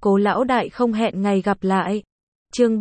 Cố lão đại không hẹn ngày gặp lại. Chương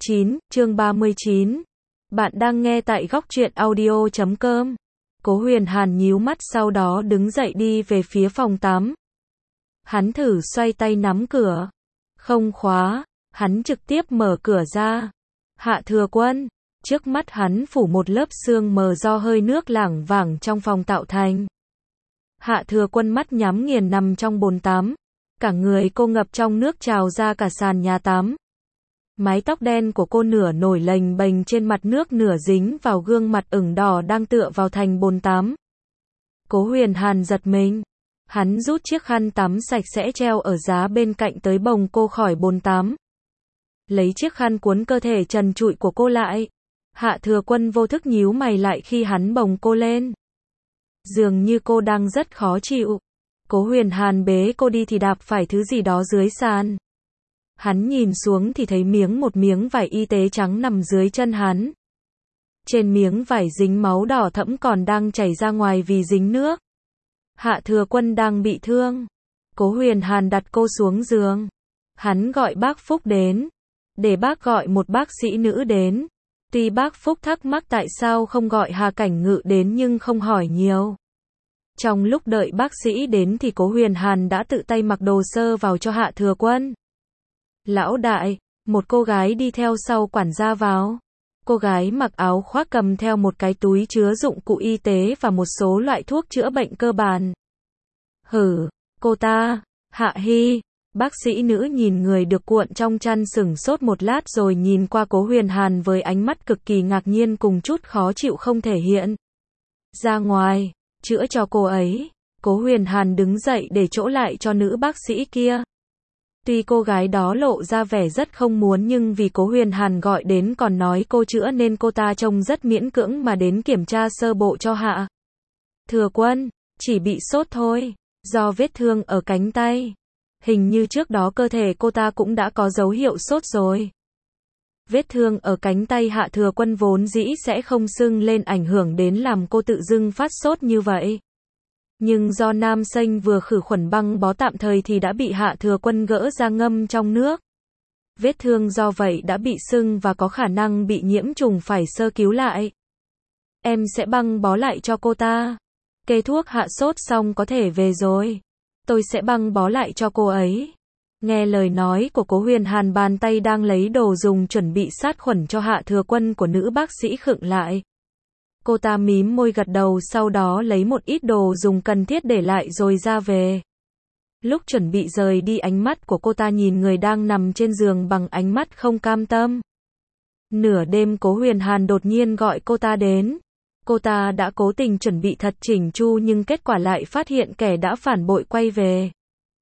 39. Bạn đang nghe tại góc truyện audio.com. Cố Huyền Hàn nhíu mắt sau đó đứng dậy đi về phía phòng tắm. Hắn thử xoay tay nắm cửa. Không khóa, hắn trực tiếp mở cửa ra. Hạ Thừa Quân, trước mắt hắn phủ một lớp sương mờ do hơi nước lảng vảng trong phòng tạo thành. Hạ Thừa Quân mắt nhắm nghiền nằm trong bồn tắm. Cả người cô ngập trong nước trào ra cả sàn nhà tắm. Mái tóc đen của cô nửa nổi lềnh bềnh trên mặt nước nửa dính vào gương mặt ửng đỏ đang tựa vào thành bồn tắm. Cố Huyền Hàn giật mình. Hắn rút chiếc khăn tắm sạch sẽ treo ở giá bên cạnh tới bồng cô khỏi bồn tắm. Lấy chiếc khăn cuốn cơ thể trần trụi của cô lại. Hạ Thừa Quân vô thức nhíu mày lại khi hắn bồng cô lên. Dường như cô đang rất khó chịu. Cố Huyền Hàn bế cô đi thì đạp phải thứ gì đó dưới sàn. Hắn nhìn xuống thì thấy một miếng vải y tế trắng nằm dưới chân hắn. Trên miếng vải dính máu đỏ thẫm còn đang chảy ra ngoài vì dính nước. Hạ Thừa Quân đang bị thương. Cố Huyền Hàn đặt cô xuống giường. Hắn gọi bác Phúc đến. Để bác gọi một bác sĩ nữ đến. Tuy bác Phúc thắc mắc tại sao không gọi Hà Cảnh Ngự đến nhưng không hỏi nhiều. Trong lúc đợi bác sĩ đến thì Cố Huyền Hàn đã tự tay mặc đồ sơ vào cho Hạ Thừa Quân. Lão đại, một cô gái đi theo sau quản gia vào. Cô gái mặc áo khoác cầm theo một cái túi chứa dụng cụ y tế và một số loại thuốc chữa bệnh cơ bản. Cô ta, Hạ Hy. Bác sĩ nữ nhìn người được cuộn trong chăn sửng sốt một lát rồi nhìn qua Cố Huyền Hàn với ánh mắt cực kỳ ngạc nhiên cùng chút khó chịu không thể hiện. Ra ngoài, chữa cho cô ấy. Cố Huyền Hàn đứng dậy để chỗ lại cho nữ bác sĩ kia. Tuy cô gái đó lộ ra vẻ rất không muốn nhưng vì Cố Huyền Hàn gọi đến còn nói cô chữa nên cô ta trông rất miễn cưỡng mà đến kiểm tra sơ bộ cho Hạ Thừa Quân. Chỉ bị sốt thôi, do vết thương ở cánh tay. Hình như trước đó cơ thể cô ta cũng đã có dấu hiệu sốt rồi. Vết thương ở cánh tay Hạ Thừa Quân vốn dĩ sẽ không sưng lên ảnh hưởng đến làm cô tự dưng phát sốt như vậy. Nhưng do nam sinh vừa khử khuẩn băng bó tạm thời thì đã bị Hạ Thừa Quân gỡ ra ngâm trong nước. Vết thương do vậy đã bị sưng và có khả năng bị nhiễm trùng phải sơ cứu lại. Em sẽ băng bó lại cho cô ta. Kê thuốc hạ sốt xong có thể về rồi. Tôi sẽ băng bó lại cho cô ấy. Nghe lời nói của Cố Huyền Hàn, bàn tay đang lấy đồ dùng chuẩn bị sát khuẩn cho Hạ Thừa Quân của nữ bác sĩ khựng lại. Cô ta mím môi gật đầu sau đó lấy một ít đồ dùng cần thiết để lại rồi ra về. Lúc chuẩn bị rời đi ánh mắt của cô ta nhìn người đang nằm trên giường bằng ánh mắt không cam tâm. Nửa đêm Cố Huyền Hàn đột nhiên gọi cô ta đến. Cô ta đã cố tình chuẩn bị thật chỉnh chu nhưng kết quả lại phát hiện kẻ đã phản bội quay về.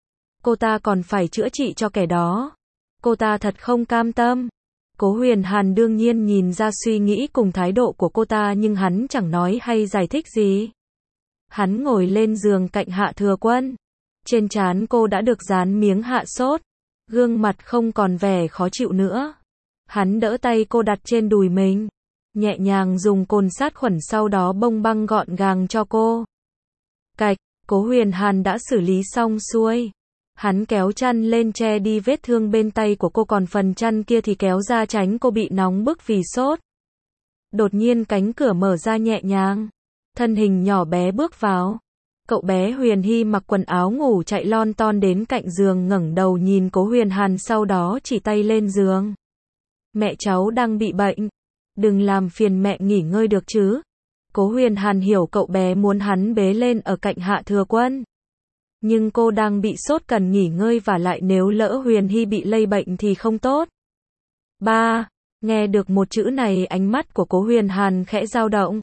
Cô ta còn phải chữa trị cho kẻ đó. Cô ta thật không cam tâm. Cố Huyền Hàn đương nhiên nhìn ra suy nghĩ cùng thái độ của cô ta nhưng hắn chẳng nói hay giải thích gì. Hắn ngồi lên giường cạnh Hạ Thừa Quân. Trên trán cô đã được dán miếng hạ sốt. Gương mặt không còn vẻ khó chịu nữa. Hắn đỡ tay cô đặt trên đùi mình. Nhẹ nhàng dùng cồn sát khuẩn sau đó bông băng gọn gàng cho cô. Cạch, Cố Huyền Hàn đã xử lý xong xuôi. Hắn kéo chăn lên che đi vết thương bên tay của cô còn phần chăn kia thì kéo ra tránh cô bị nóng bức vì sốt. Đột nhiên cánh cửa mở ra nhẹ nhàng. Thân hình nhỏ bé bước vào. Cậu bé Huyền Hy mặc quần áo ngủ chạy lon ton đến cạnh giường ngẩng đầu nhìn Cố Huyền Hàn sau đó chỉ tay lên giường. Mẹ cháu đang bị bệnh. Đừng làm phiền mẹ nghỉ ngơi được chứ. Cố Huyền Hàn hiểu cậu bé muốn hắn bế lên ở cạnh Hạ Thừa Quân. Nhưng cô đang bị sốt cần nghỉ ngơi và lại nếu lỡ Huyền Hy bị lây bệnh thì không tốt. Ba, nghe được một chữ này ánh mắt của Cố Huyền Hàn khẽ dao động.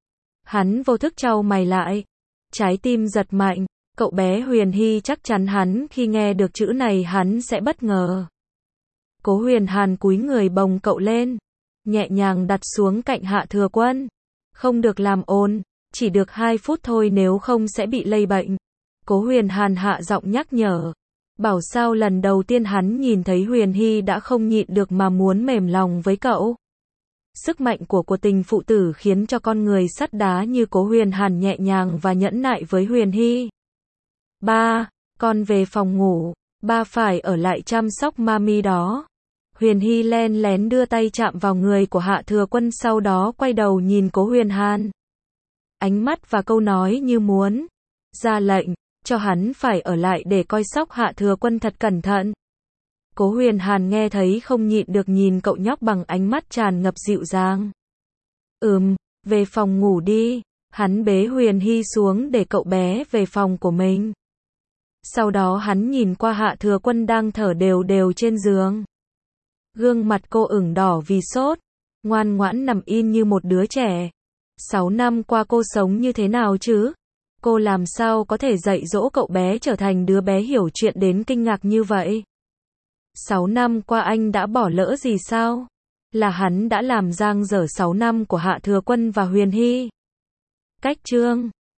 Hắn vô thức chau mày lại. Trái tim giật mạnh, cậu bé Huyền Hy chắc chắn hắn khi nghe được chữ này hắn sẽ bất ngờ. Cố Huyền Hàn cúi người bồng cậu lên. Nhẹ nhàng đặt xuống cạnh Hạ Thừa Quân. Không được làm ồn, chỉ được 2 phút thôi nếu không sẽ bị lây bệnh. Cố Huyền Hàn hạ giọng nhắc nhở. Bảo sao lần đầu tiên hắn nhìn thấy Huyền Hy đã không nhịn được mà muốn mềm lòng với cậu. Sức mạnh của tình phụ tử khiến cho con người sắt đá như Cố Huyền Hàn nhẹ nhàng và nhẫn nại với Huyền Hy. Ba, con về phòng ngủ. Ba phải ở lại chăm sóc mami đó. Huyền Hy len lén đưa tay chạm vào người của Hạ Thừa Quân, sau đó quay đầu nhìn Cố Huyền Hàn. Ánh mắt và câu nói như muốn ra lệnh cho hắn phải ở lại để coi sóc Hạ Thừa Quân thật cẩn thận. Cố Huyền Hàn nghe thấy không nhịn được nhìn cậu nhóc bằng ánh mắt tràn ngập dịu dàng. Về phòng ngủ đi. Hắn bế Huyền Hy xuống để cậu bé về phòng của mình. Sau đó hắn nhìn qua Hạ Thừa Quân đang thở đều đều trên giường. Gương mặt cô ửng đỏ vì sốt, ngoan ngoãn nằm in như một đứa trẻ. 6 năm qua cô sống như thế nào chứ? Cô làm sao có thể dạy dỗ cậu bé trở thành đứa bé hiểu chuyện đến kinh ngạc như vậy? 6 năm qua anh đã bỏ lỡ gì sao? Là hắn đã làm dang dở 6 năm của Hạ Thừa Quân và Huyền Hy. Cách chương